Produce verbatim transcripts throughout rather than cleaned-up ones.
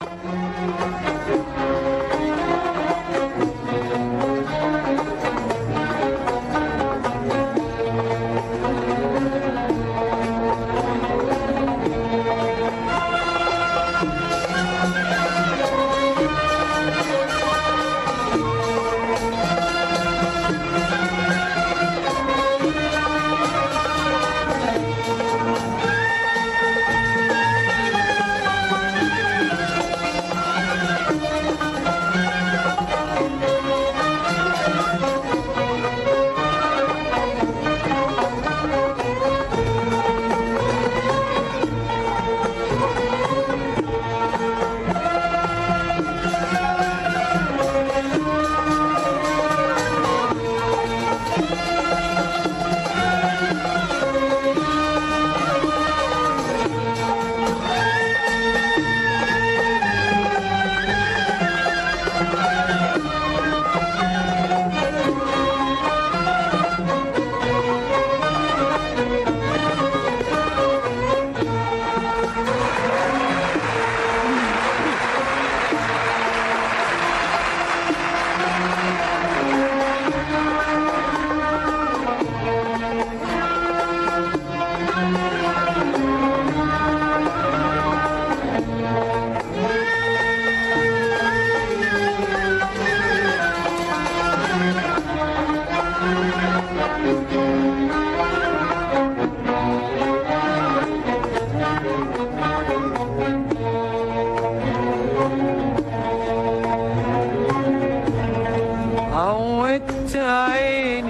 عودت عيني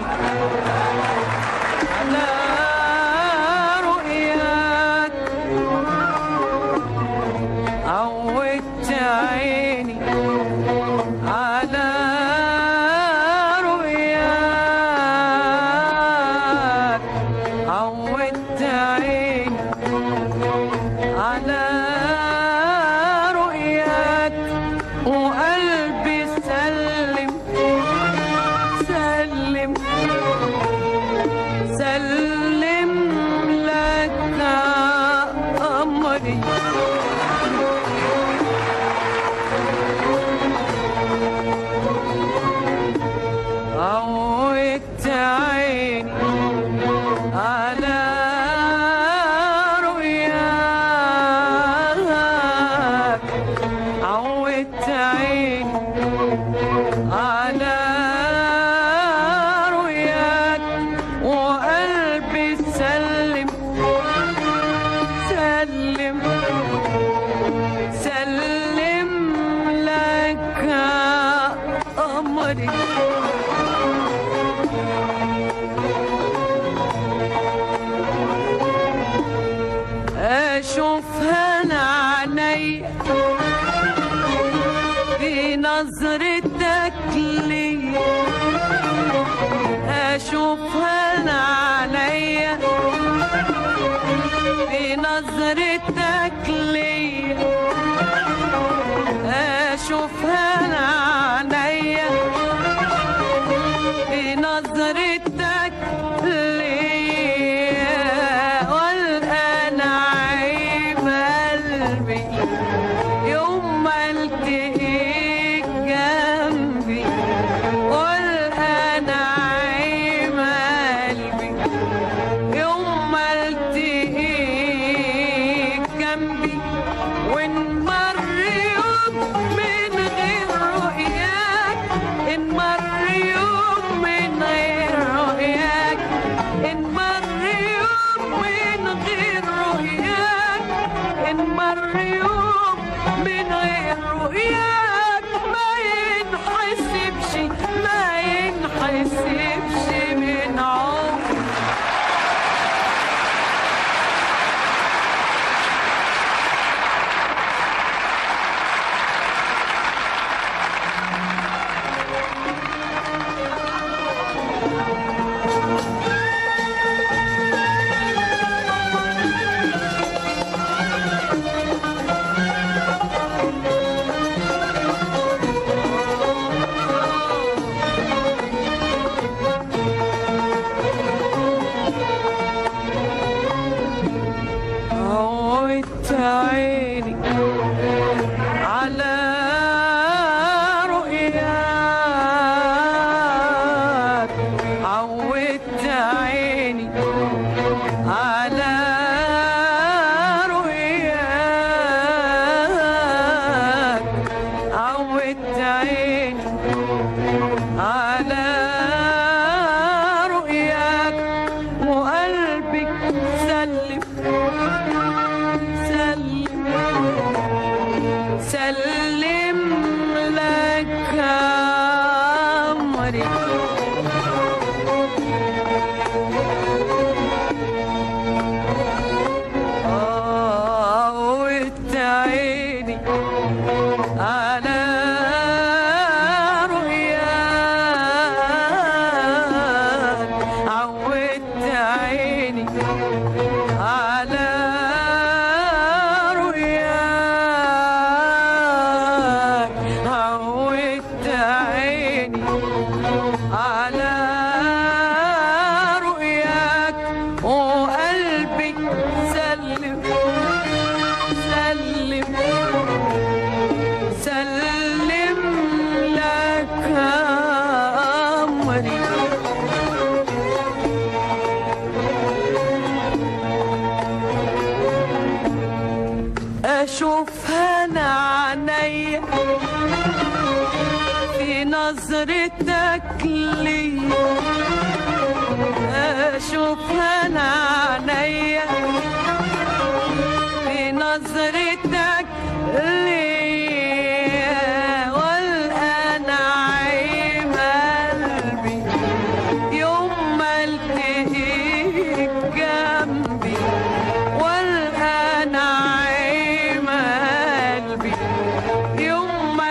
على رؤياك، عودت عيني على رؤياك، عودت عيني على رؤياك، وقلبي سلم سلم سلم لك أمري. عودت عيني على رؤياك، عودت عيني على رؤياك، وقلبي سلم سلم سلم لك أمري. أشوفها أنا عينيا في نظرتك لي، أشوفها أنا عينيا في نظرتك لي، أشوفها أنا عينيا في نظرتك لي، والقى نعيم قلبي يوم ما التقيك جنبي، والقى نعيم قلبي يوم ما التقيك جنبي. سلم لك أمري. عودت عيني على رؤياك، عودت عيني على رؤياك، عودت عيني على رؤياك، وقلبي سلم سلم سلم لك أمري. أشوفها أنا عينيا في نظرتك لي، أشوفها أنا عينيا في نظرتك لي، والآن عيم قلبي يوم ما التقيك جنبي، والآن عيم قلبي يوم ما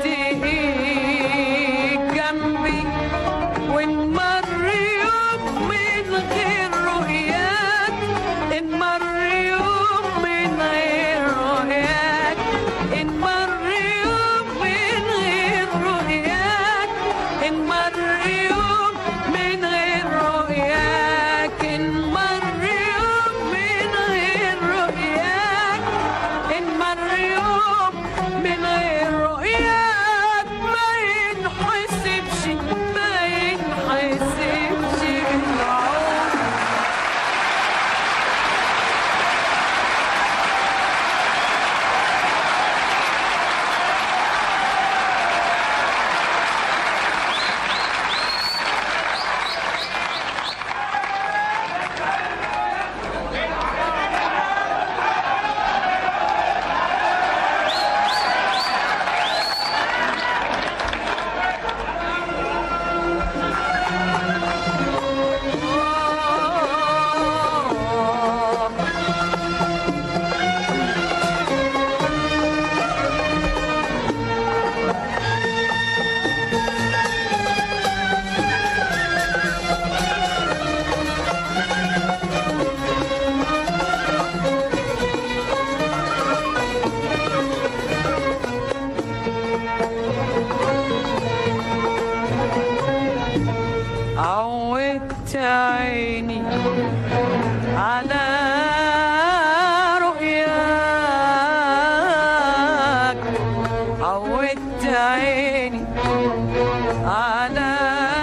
التقيك جنبي، وإن مر يوم من غير رؤياك، إن مر يوم من غير رؤياك، إن مر يوم من غير رؤياك، إن مر يوم من غير رؤياك، إن مر يوم من غير رؤياك، إن مر يوم من غير رؤياك، ما ينحسبش ما ينحسبش بالعمر. عودت عيني على رؤياك، عودت عيني على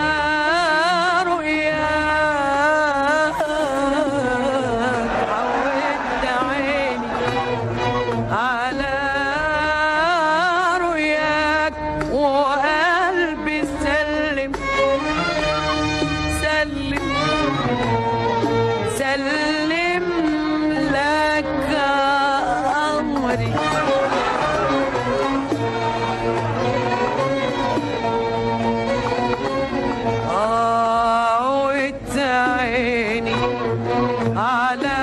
رؤياك، عودت عيني على رؤياك، وقلبي سلم سلم سلم لك أمري. عودت عيني على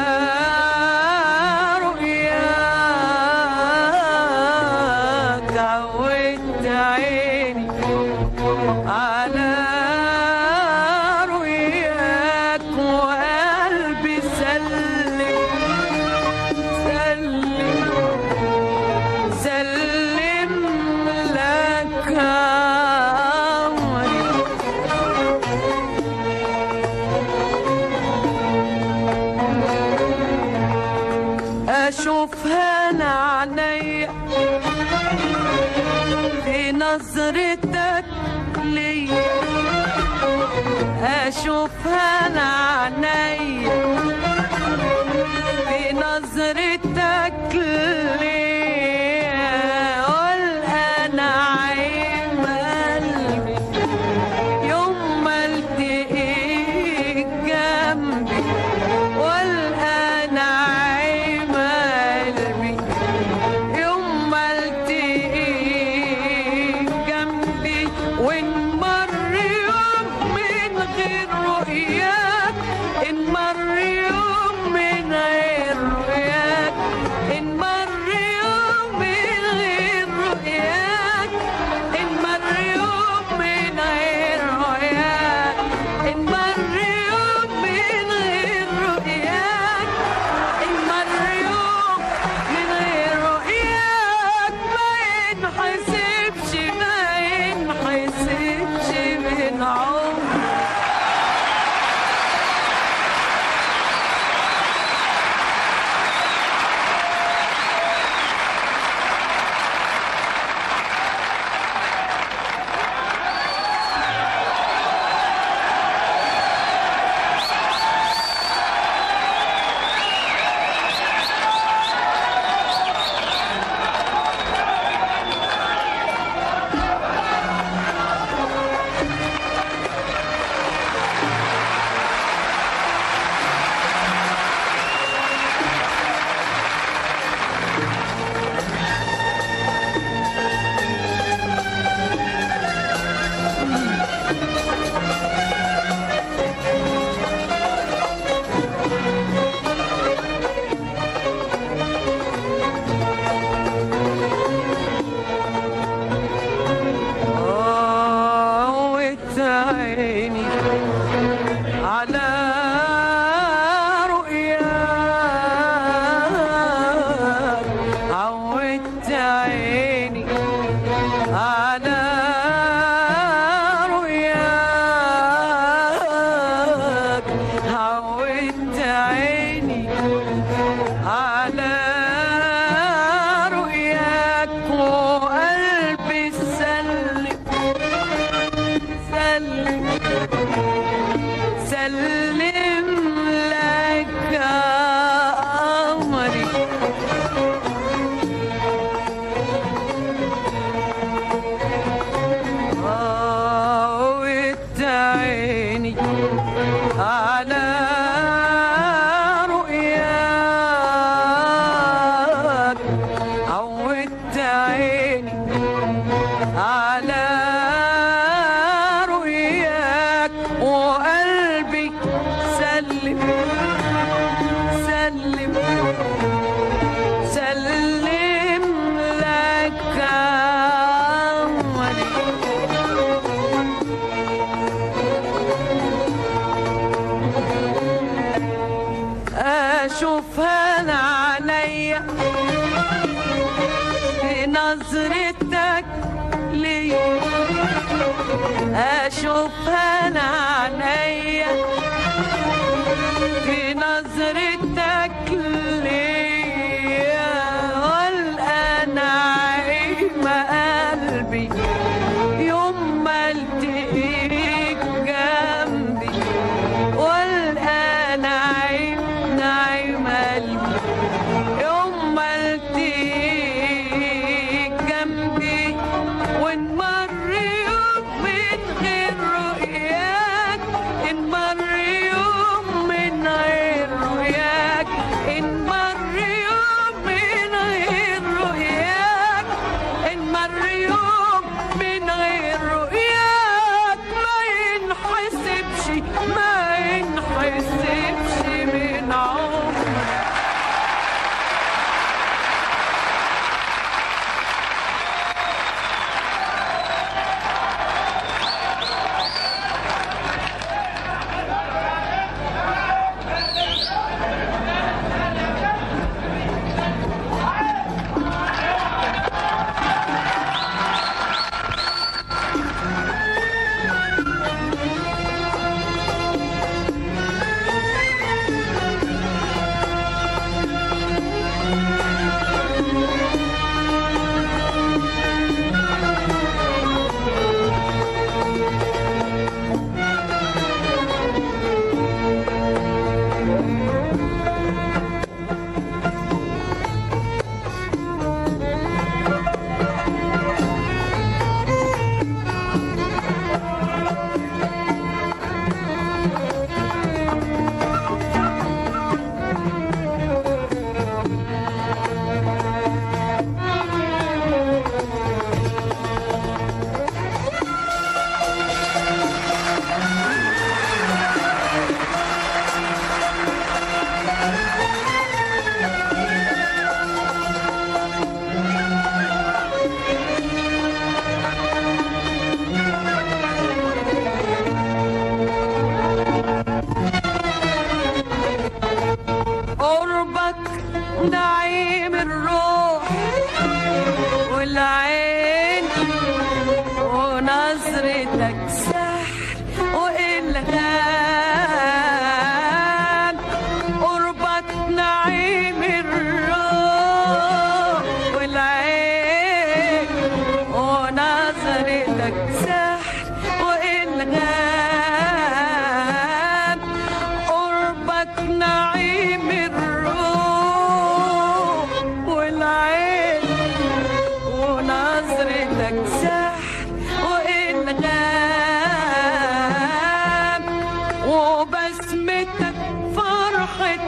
رؤياك، عودت عيني على رؤياك، وقلبي سلم سلم سلم لك أمري. أشوفها أنا عينيا في نظرتك لي، أشوفها أنا عينيا في نظرتك لي، والآن عيم قلبي يوم ما التقيك جنبي، والآن عيم قلبي يوم ما التقيك عيني على رؤياك، عودت عيني على رؤياك، وقلبي سلم سلم سلم لك أمري. عودت عيني على رؤياك، عودت عيني على رؤياك، وقلبي سلم سلم سلم لك أمري. أشوفها أنا عينيا في نظرتك ليا، أشوفها أنا عينيا في نظرتك ليا، والقى نعيم قلبي يوم ما التقيك جنبي، والقى نعيم نعيم قلبي يوم ما التقيك جنبي، ونمر يوم من غير رؤياك، نمر يوم من غير رؤياك، نمر يوم من غير رؤياك، نمر يوم من غير رؤياك، ما ينحسبش ما ينحسبش من عمري. قربك نعيم الروح والعين، ونظرتك سحر وإلهام، قربك نعيم الروح والعين، ونظرتك سحر وإلهام، قربك نعيم الروح والعين، ونظرتك سحر وإلهام، وبسمتك فرحة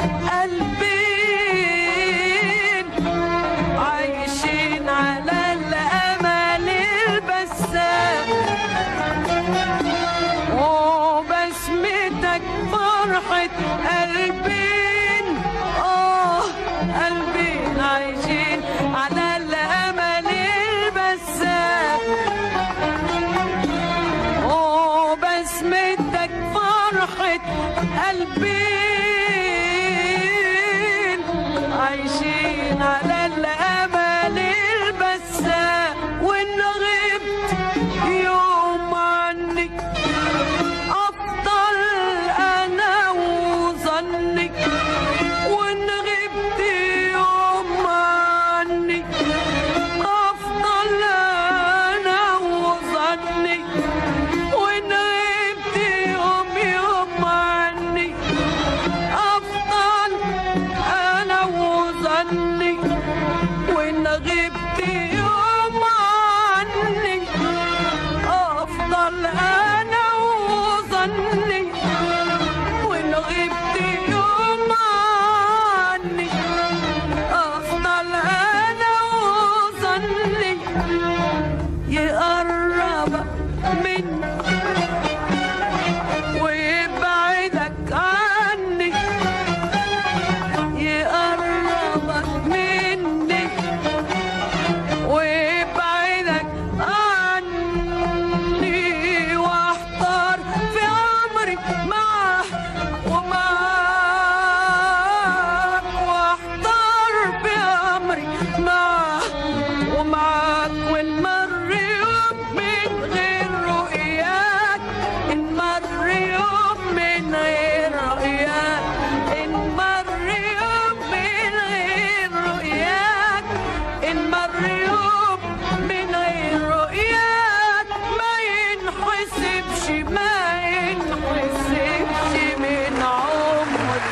قلبين عايشين على الأمل البسام، وبسمتك فرحة قلبين، آه قلبين عايشين على الأمل البسام، وبسمتك فرحة قلبين عايشين على الأمل يقربك مني ويبعدك عني، يقربك مني ويبعدك عني، واحتار في عمري معاه ومعاك، واحتار في عمري معاه ومعاك، ونمر يوم من غير رؤياك، نمر يوم من غير رؤياك، نمر يوم من غير رؤياك، نمر يوم من غير رؤياك، ما ينحسبش ما ينحسبش من عمري.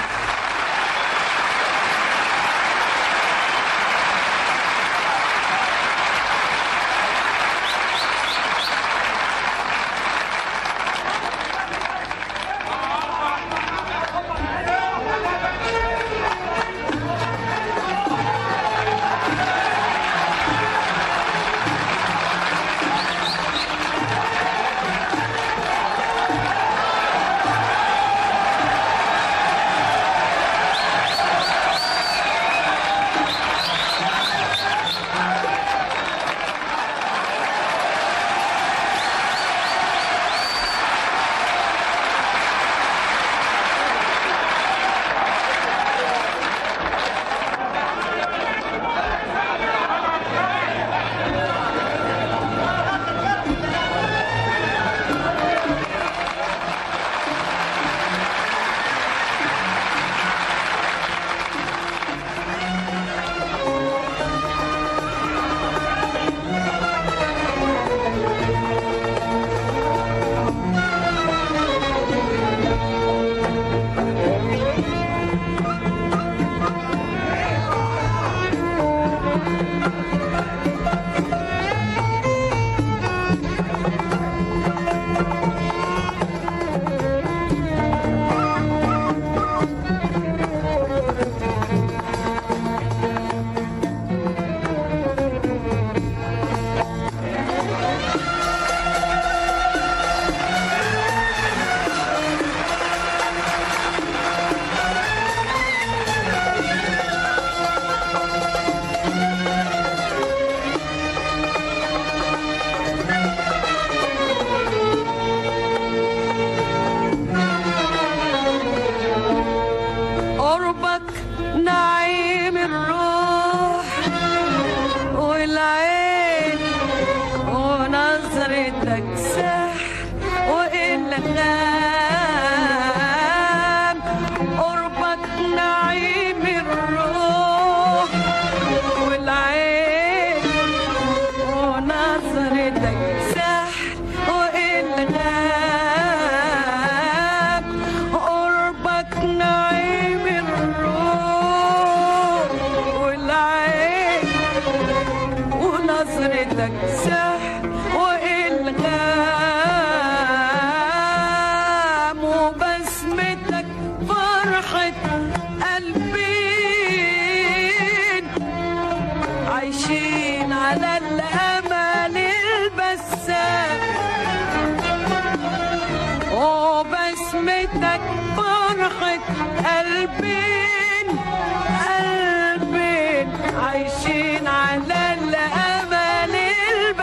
قربك نعيم الروح والعين، ونظرتك سحر وإلغام، قربك نعيم الروح والعين، ونظرتك سحر وإلغام، قربك نعيم الروح والعين، ونظرتك سحر وإلغام، وبسمتك فرحة قلبين، عايشين على الأمل البسام، وبسمتك فرحة قلبين، قلبين عايشين على الأمل البسام.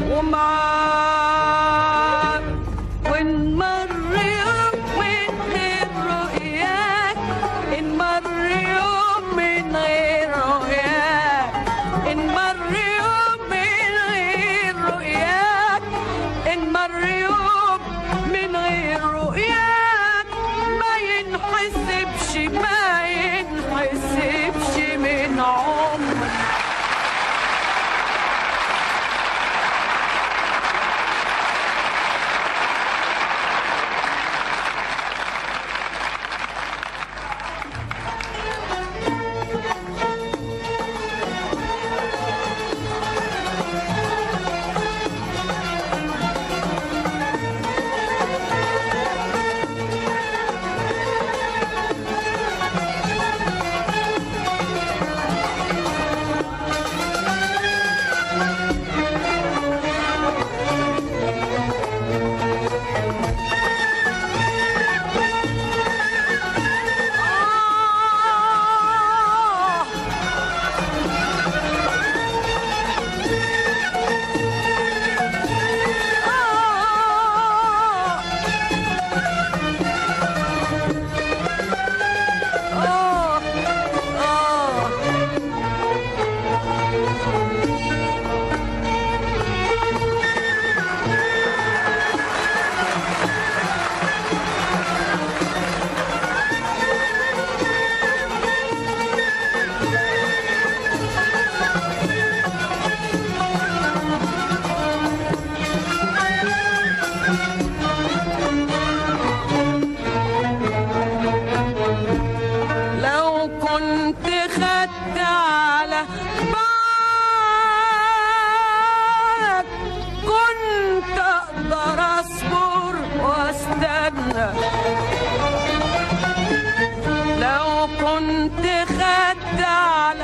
ومعاك، وإن مر يوم من غير رؤياك، إن مر يوم من غير رؤياك، إن مر يوم من غير رؤياك، إن مر يوم من غير رؤياك، ما ينحسبش ما ينحسبش من عمر. لو كنت خدت على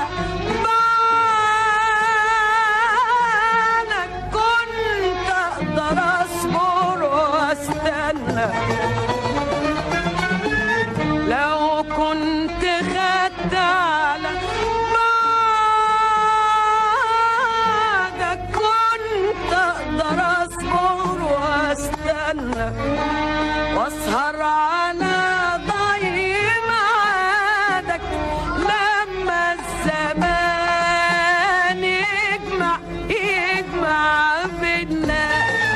بالك كنت اقدر اصبر واستنى، لو كنت خدت على بالك كنت اقدر اصبر واستنى واسهر على ضي معادك لما الزمان يجمع يجمع بينا.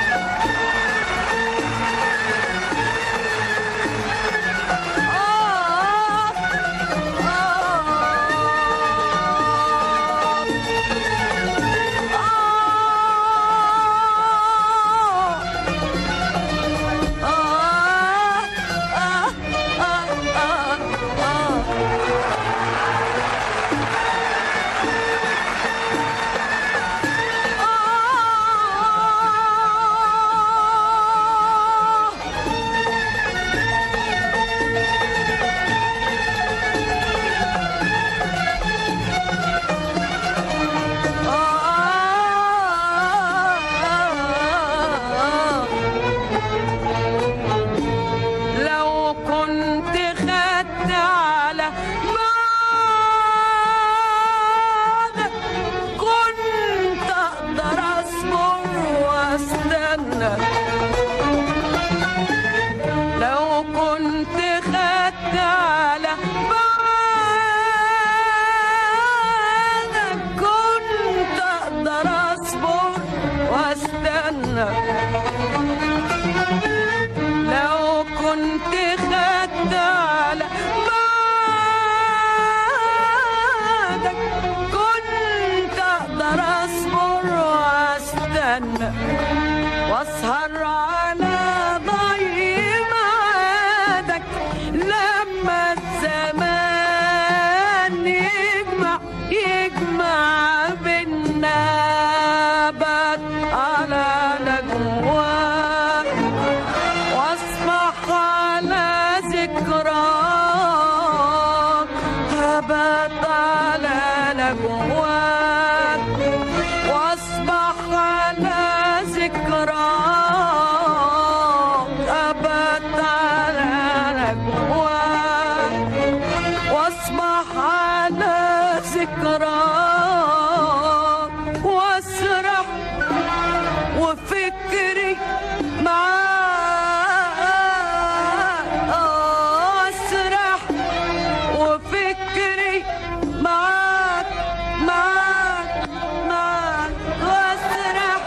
لو كنت خدت على بعدك كنت اقدر اصبر واستنى، لو كنت خدت على بعدك كنت اقدر اصبر واستنى واسهر على ضي معادك لما الزمان يجمع يجمع بينا. بات على نجواك واصبح على ذكراك، هبت على نجواك واصبح على ذكراك، أبت على نجواك واصبح على ذكراك، واسرح وفكري معاك آه أسرح وفكري معاك معاك معاك وأسرح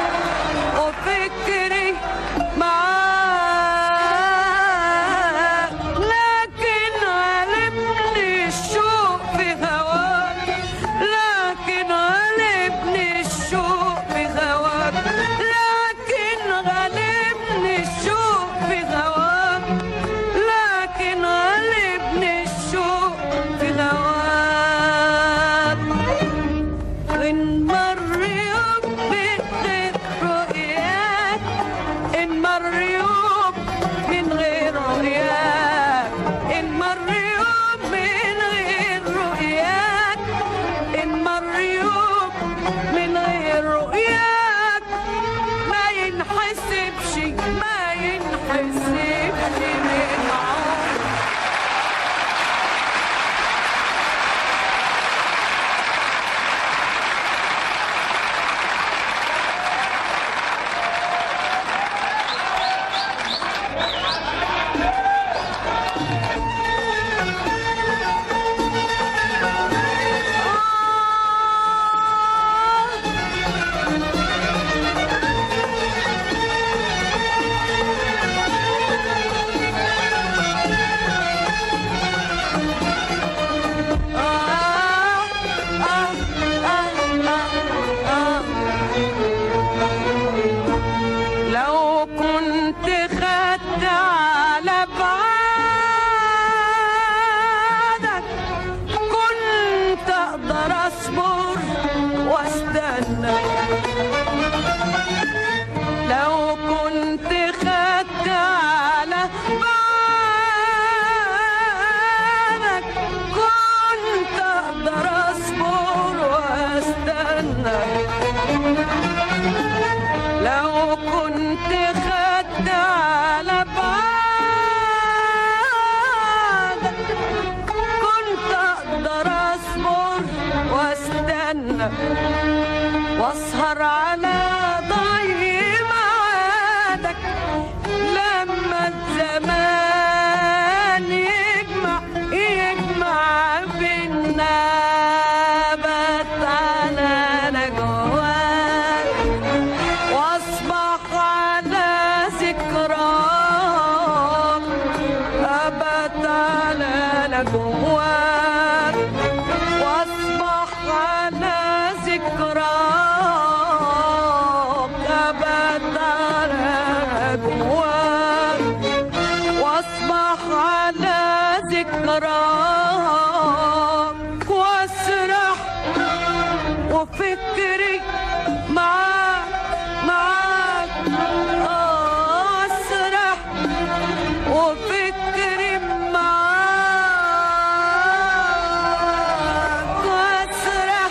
وفكري معاك لكن غلبني الشوق في هواك لكن غلبني الشوق في هواك لكن غلبني الشوق في هواك لكن غلبني الشوق في هواك إن مر يوم من غير رؤياك إن مر يوم من غير رؤياك إن مر يوم من غير رؤياك إن مر يوم من غير رؤياك ما ينحسبش ما ينحسبش من عمري لو كنت خدت على بعادك كنت اقدر اصبر واستنى لو كنت خدت على بعادك كنت اقدر اصبر واستنى لو كنت خدت على بعادك كنت اقدر اصبر واستنى واسهر على ضي معادك لما الزمان يجمع يجمع بينا بتعالى انا جواك واصبح على ذكراك ابت على انا جواك واصبح على ذكراك ابت على جواك واصبح على ذكراك واسرح وفكري معاك معاك آه أسرح وفكري معاك وأسرح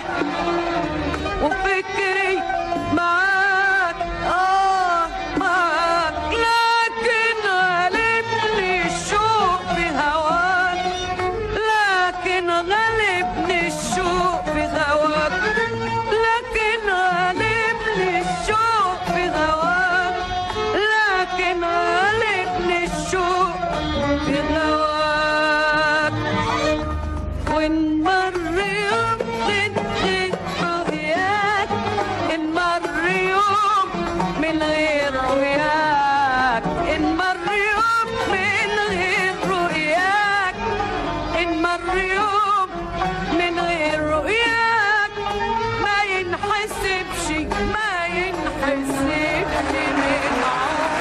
وفكري معاك آه معاك لكن غلبني الشوق في هواك لكن غلبني الشوق في هواك لكن غلبني الشوق في هواك لكن غلبني الشوق في هواك وإن مر يوم من غير رؤياك إن مر يوم من غير رؤياك إن مر يوم من غير رؤياك إن مر يوم من غير رؤياك ما ينحسبش ما ينحسبش من عمري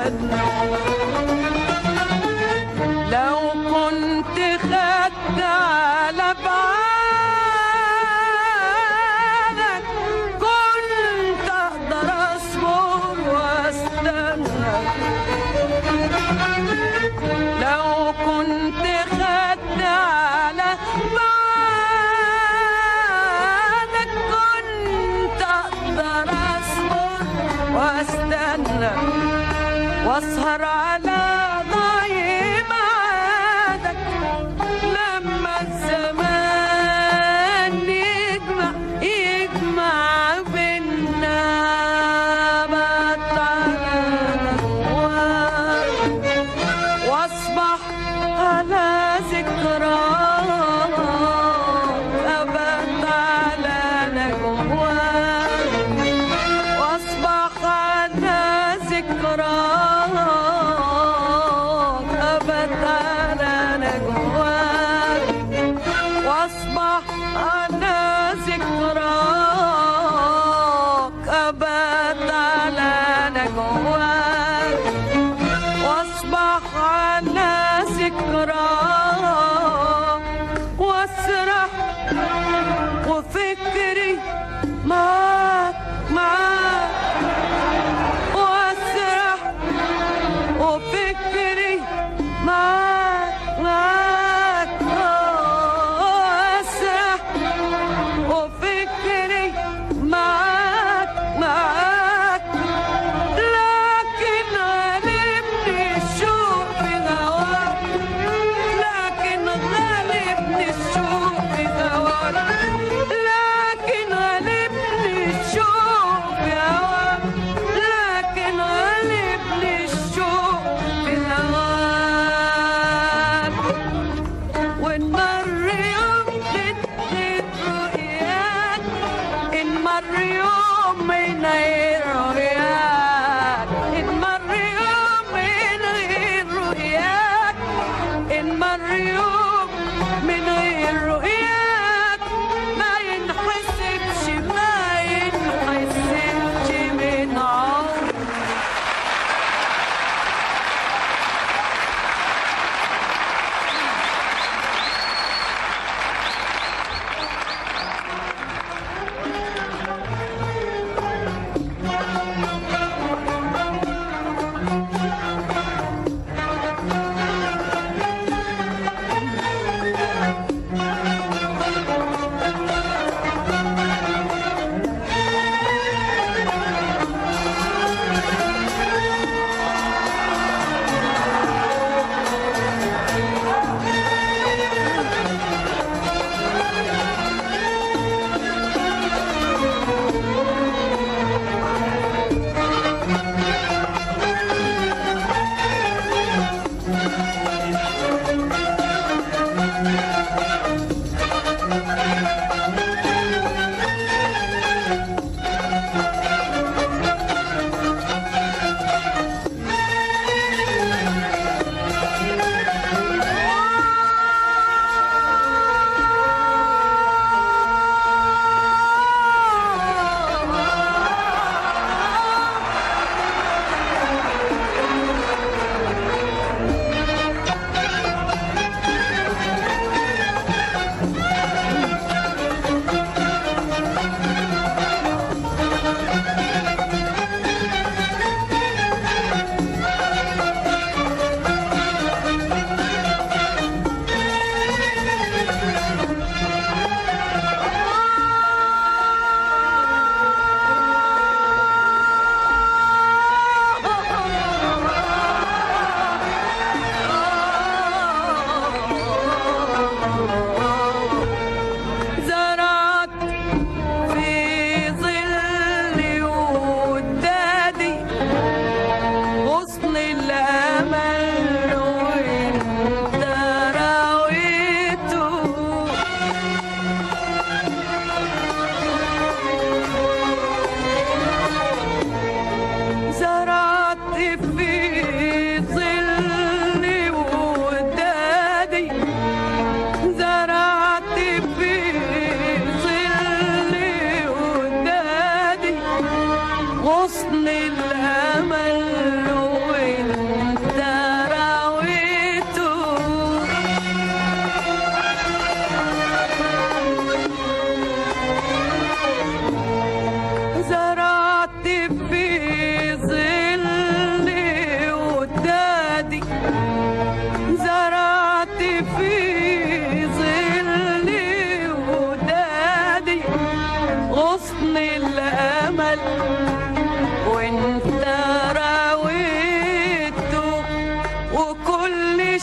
واستنى. لو كنت خدت على بعادك كنت اقدر اصبر واستنى. لو كنت خدت على بعادك كنت اقدر اصبر واستنى واسهر على ضي معادك لما الزمان يجمع يجمع بينا بطلنا واصبح على ذكراك ابد على نجواك. واصبح على ذكراك ابد على نجواك. واصبح على ذكراك ابد على نجواك. واصبح على ذكراك واسرح وفكري معاك معاك. واسرح وفكري معاك معاك. واسرح وفكري معاك معاك. لكن غالبني الشوق في هواك.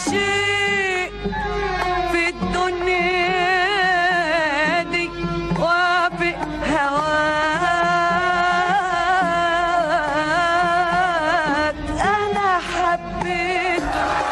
شيء في الدنيا دي وافق هواك أنا حبيت.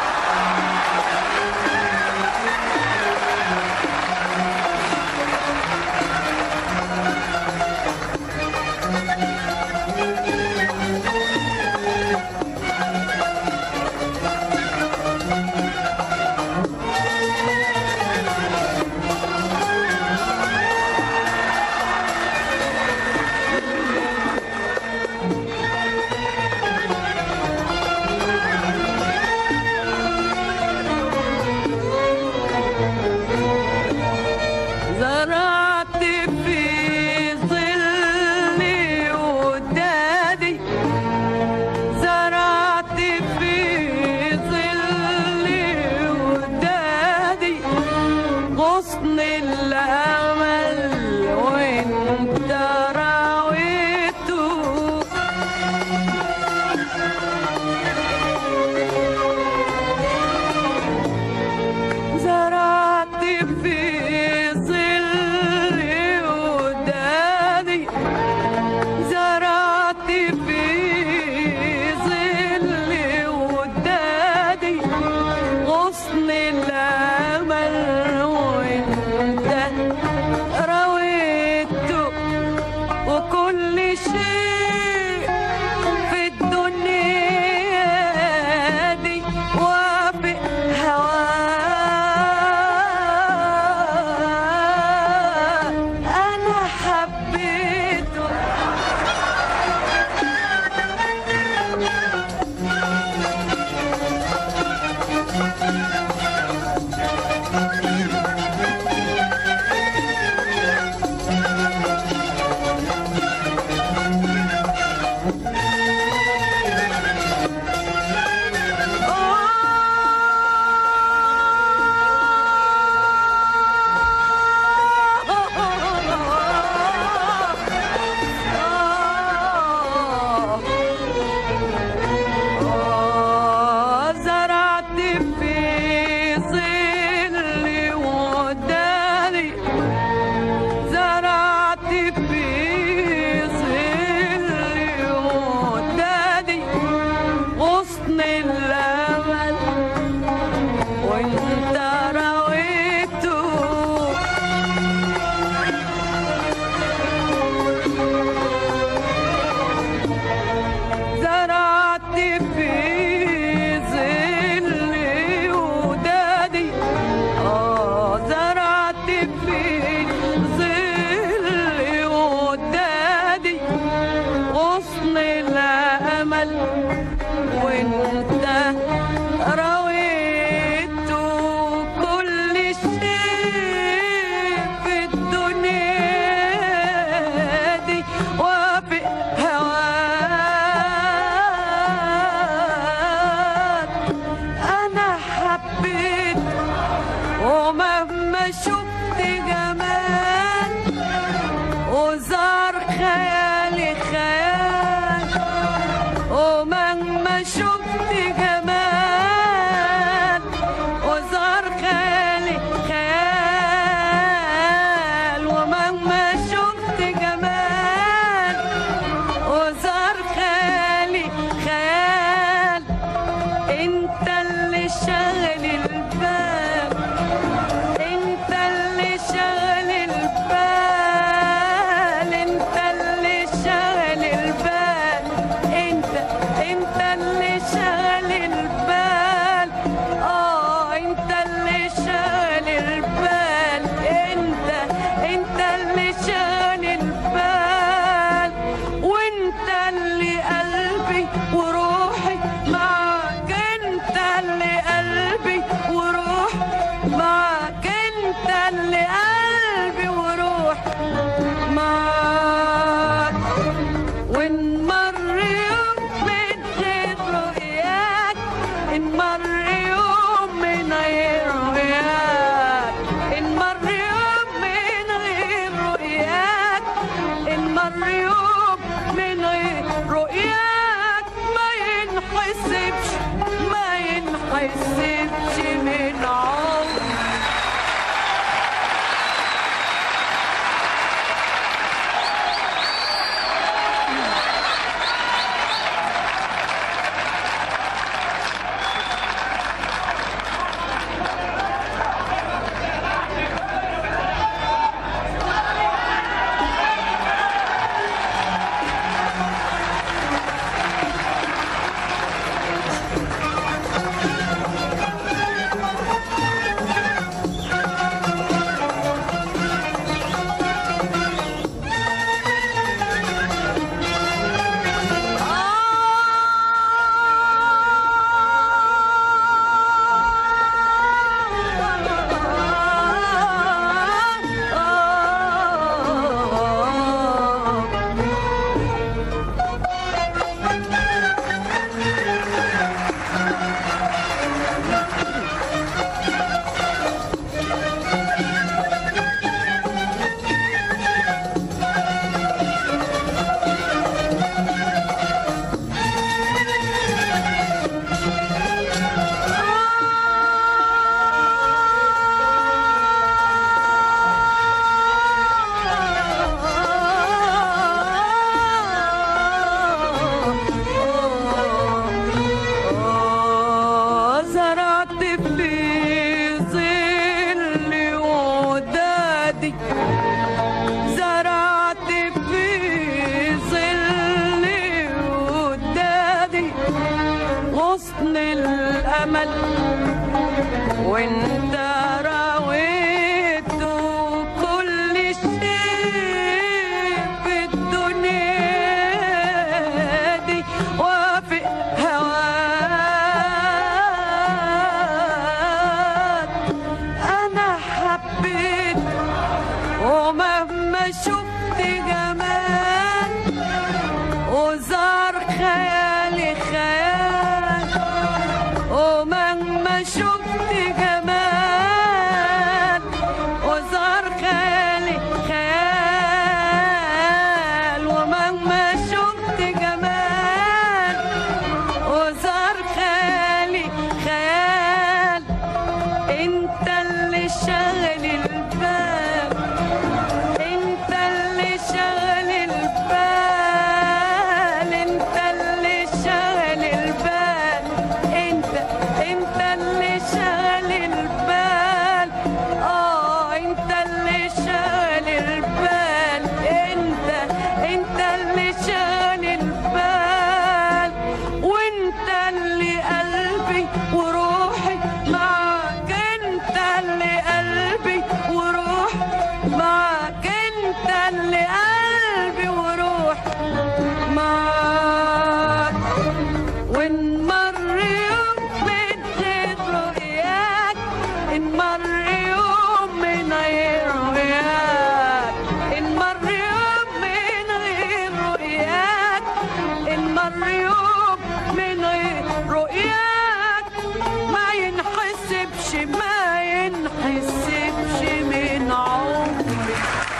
زرعت في ظلي ودادي، زرعت في ظلي ودادي غصن الأمل وانت راويته. زرعت في زرعت في ظلي ودادي غصن الأمل وانت رويته. وكل شيء في الدنيا دي وافق هواك أنا حبيته. غصن الأمل وانت رويته. زرعت في ظلي ودادي، اه زرعت في ظلي ودادي غصن الأمل وانت رويته. كل شيء في الدنيا دي وافق هواك أنا حبيت. ومهما شفت جمال وزار خيالي خيال، ومهما شفت جمال وزار خيالي خيال، ومهما شفت جمال وزار خيالي خيال انت اللي شاغل البال، انت اللي شاغل البال، انت اللي شاغل البال، انت انت اللي شاغل البال. اه انت اللي شاغل البال، انت انت اللي شاغل البال. وانت اللي قلبي وروحي معاك، انت اللي قلبي وروحي معاك، انت اللي قلبي وروحي معاك. وان مر يوم من غير رؤياك، ان مر يوم من غير رؤياك، ان مر يوم من غير رؤياك، ان مر يوم من غير رؤياك ما ينحسبش ما ينحسبش حسن الأمل وانت راويت كل شيء في الدنيا دي وافق هواك. أنا حبيت ومهما شفت جمال وزار خيالي خيال، ومهما شفت جمال وزار خيالي خيال، ومهما شفت جمال وزار خيالي خيال. انت اللي شاغل البال، انت اللي شاغل البال، انت اللي شاغل البال، انت انت اللي شاغل البال. اه انت اللي شاغل البال، انت انت اللي شاغل البال. وانت اللي قلبي وروحي معاك، انت اللي قلبي وروحي معاك، انت اللي قلبي وروحي معاك. وان مر يوم من غير رؤياك، ان مر يوم من غير رؤياك، ان مر يوم من غير رؤياك، ان مر يوم من غير رؤياك، ما ينحسبش ما ينحسبش من عمري.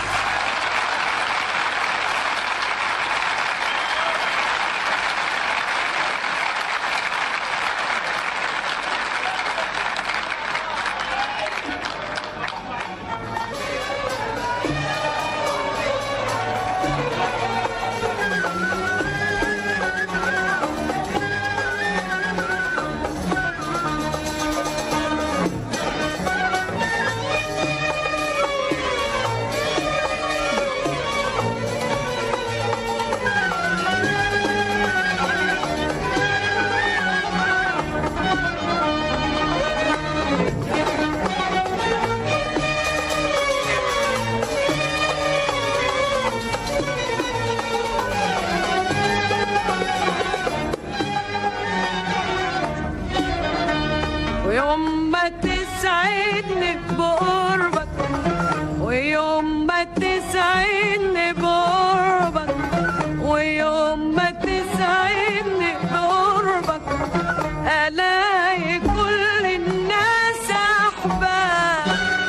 ويوم ما تسعدني بقربك، ويوم ما تسعدني بقربك، ويوم ما تسعدني بقربك، ألاقي كل الناس أحباب.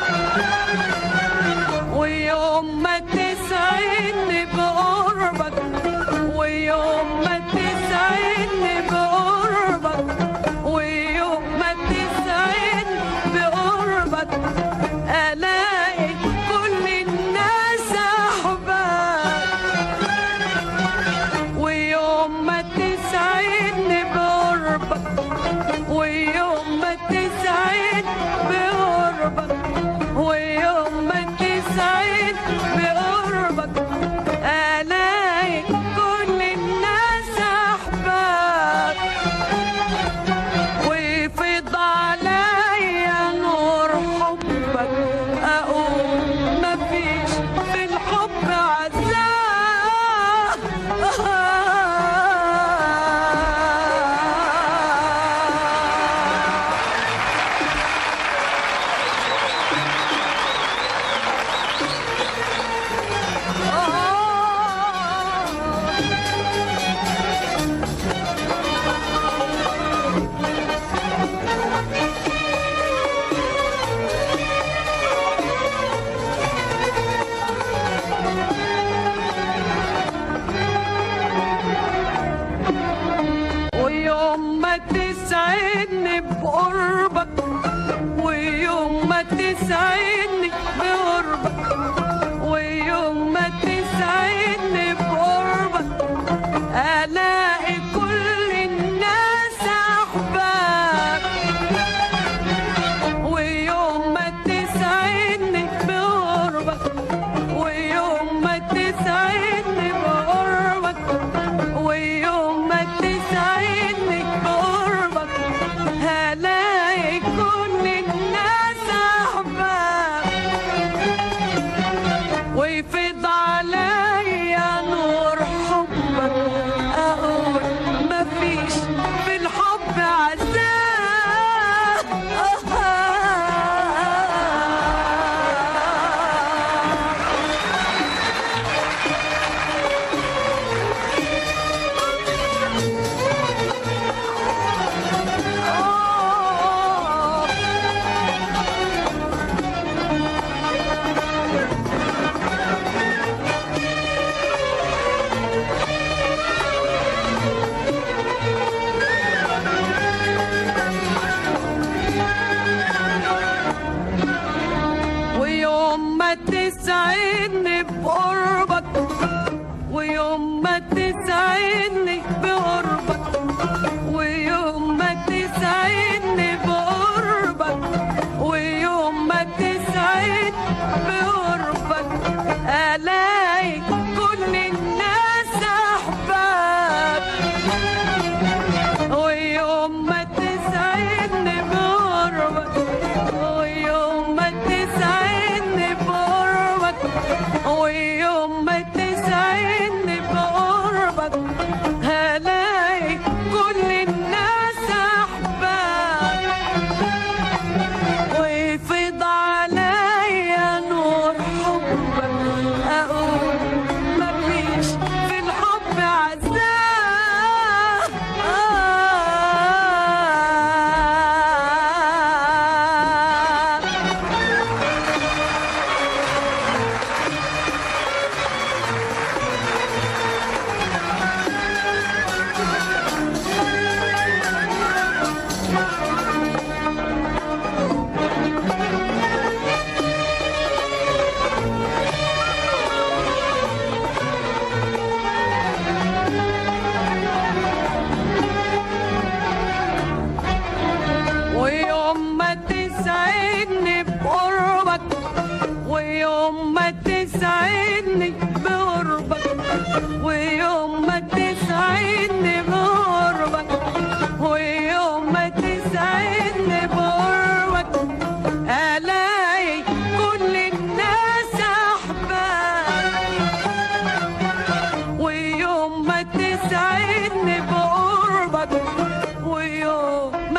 ويوم ما تسعدني بقربك، ويوم ما تسعدني بقربك، ويوم ما تسعدني بقربك، ألاقي كل الناس أحباب. ويوم ما تسعدني بقربك، ويوم ما تسعدني بقربك، ويوم ما تسعدني بقربك، ألاقي كل الناس أحباب. ويفيض عليا نور حبك، أقول مفيش في الحب عذاب. ويوم ما تسعدني بقربك، ويوم ما تسعدني بقربك، ويوم ما تسعدني بقربك، ألاقي كل الناس أحباب. ويوم ما تسعدني بقربك، ويوم ما تسعدني بقربك، ويوم ما تسعدني بقربك،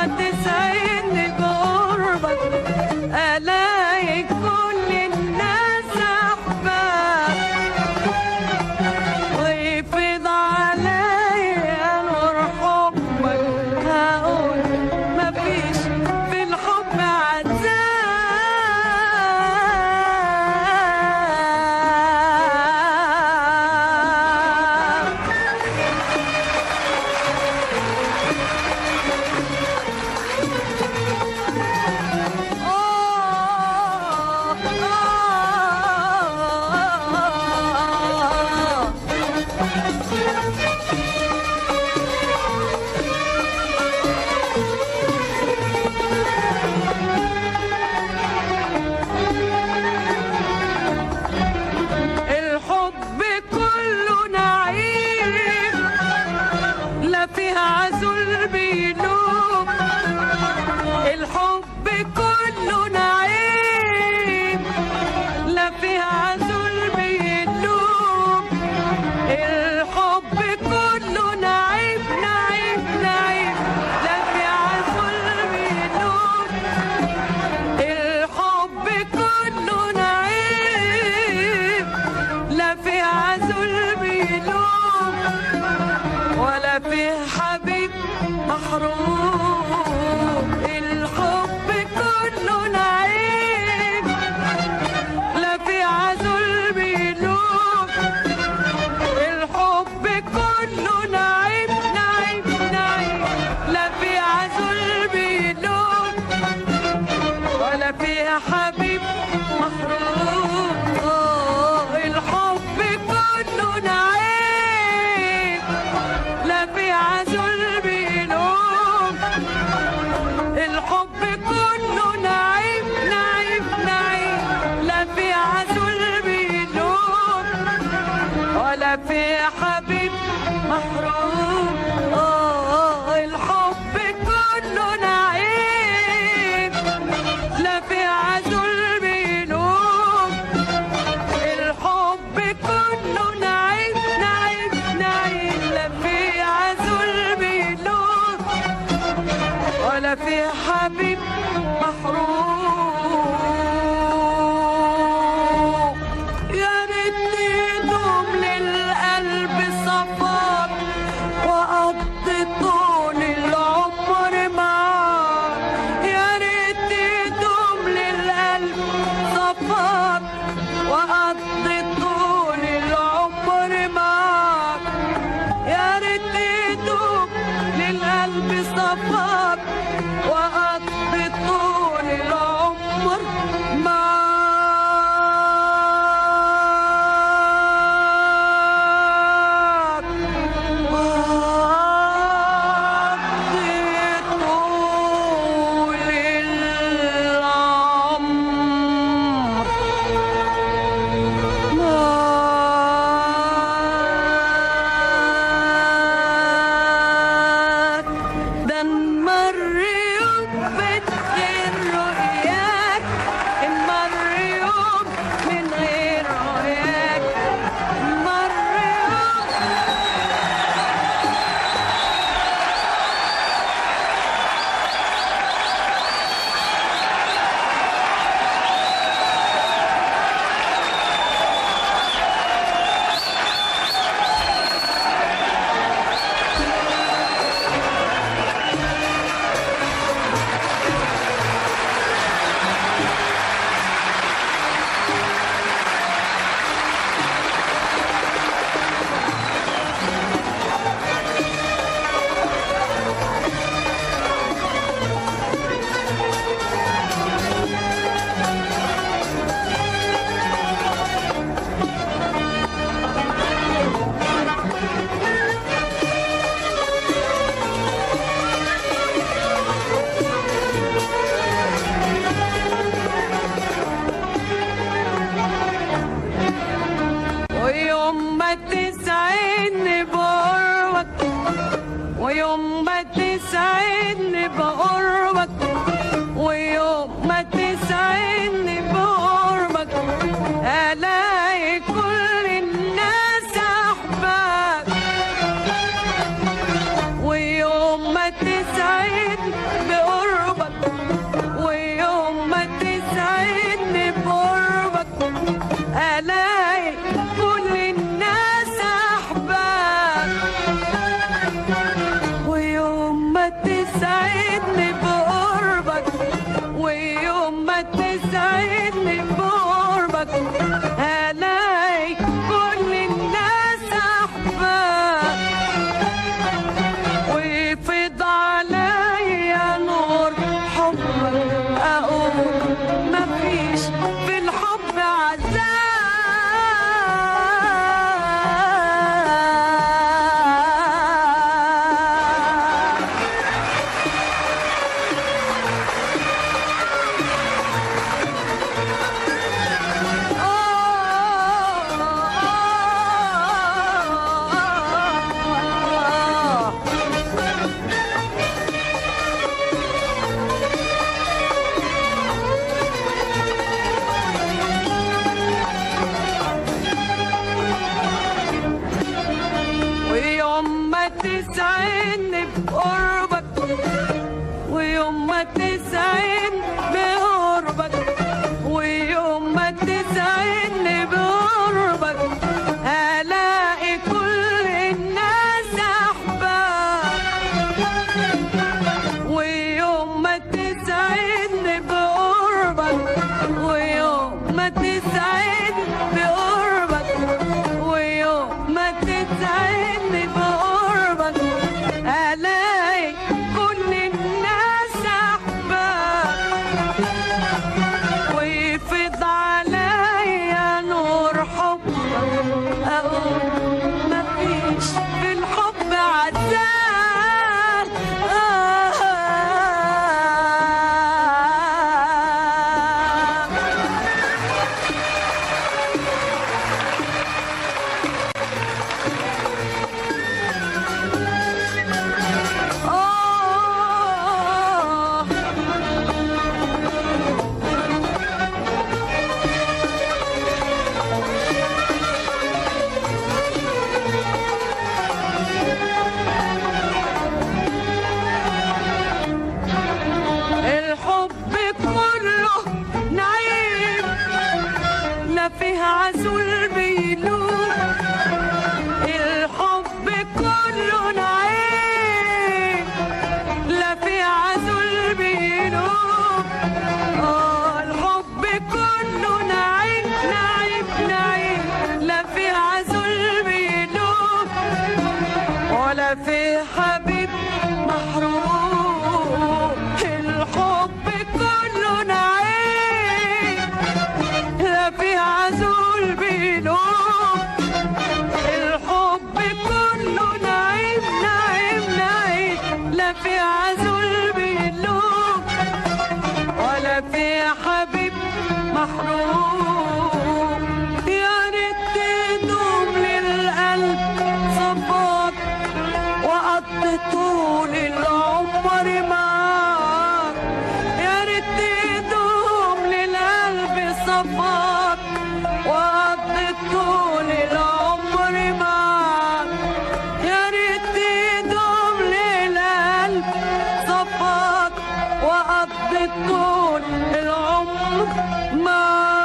تسعدني بقربك الاقي كل الناس احباب ويفيض عليا نور حبك هقول مفيش في الحب عذاب الحب كله نعيم لا فيها عذل بينوب الحب كله نعيم لا فيها عذل بينوب الحب كله نعيم نعيم نعيم لا فيها عذل بينوب الحب كله نعيم لا في عذل بينوب ولا في حبيب محروم الحب كله نعيم لا في عذل بينوب الحب كله نعيم نعيم نعيم لا في عذل بينوب ولا في حبيب محروم الحب كله نعيم لا في عذل بينوب الحب كله نعيم نعيم نعيم لا في عذل بينوب ولا في حبيب محروم آه الحب كله نعيم لا في عذل بينوب الحب كله نعيم نعيم نعيم لا في عذل بينوب ولا في حبيب محروم يا ريت يدوم للقلب صفاك وقضي طول العمر معاك يا ريت يدوم للقلب صفاك وقضي طول العمر معاك يا ريت يدوم للقلب صفاك وقضي طول العمر عسول بيلوم الحب كله نعيم لا في عسول بيلوم اه الحب كله نعيم نعيم نعيم لا في عسول بيلوم ولا في حبيب محروم الحب كله نعيم لا في عسول بيلوم الحب كله نعيم نعيم نعيم لا في عسول بيلوم ولا في حبيب محروم يا ريت تدوم للقلب صفاك وقضي طول العمر معاك يا ريت تدوم للقلب صفاك وقضي طول العمر معاك يا ريت تدوم للقلب صفاك وقضي طول العمر معاك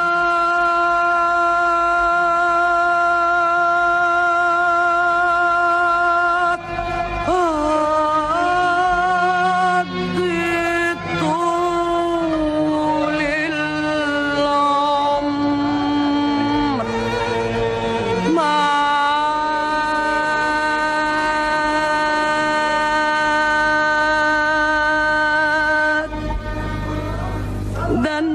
ده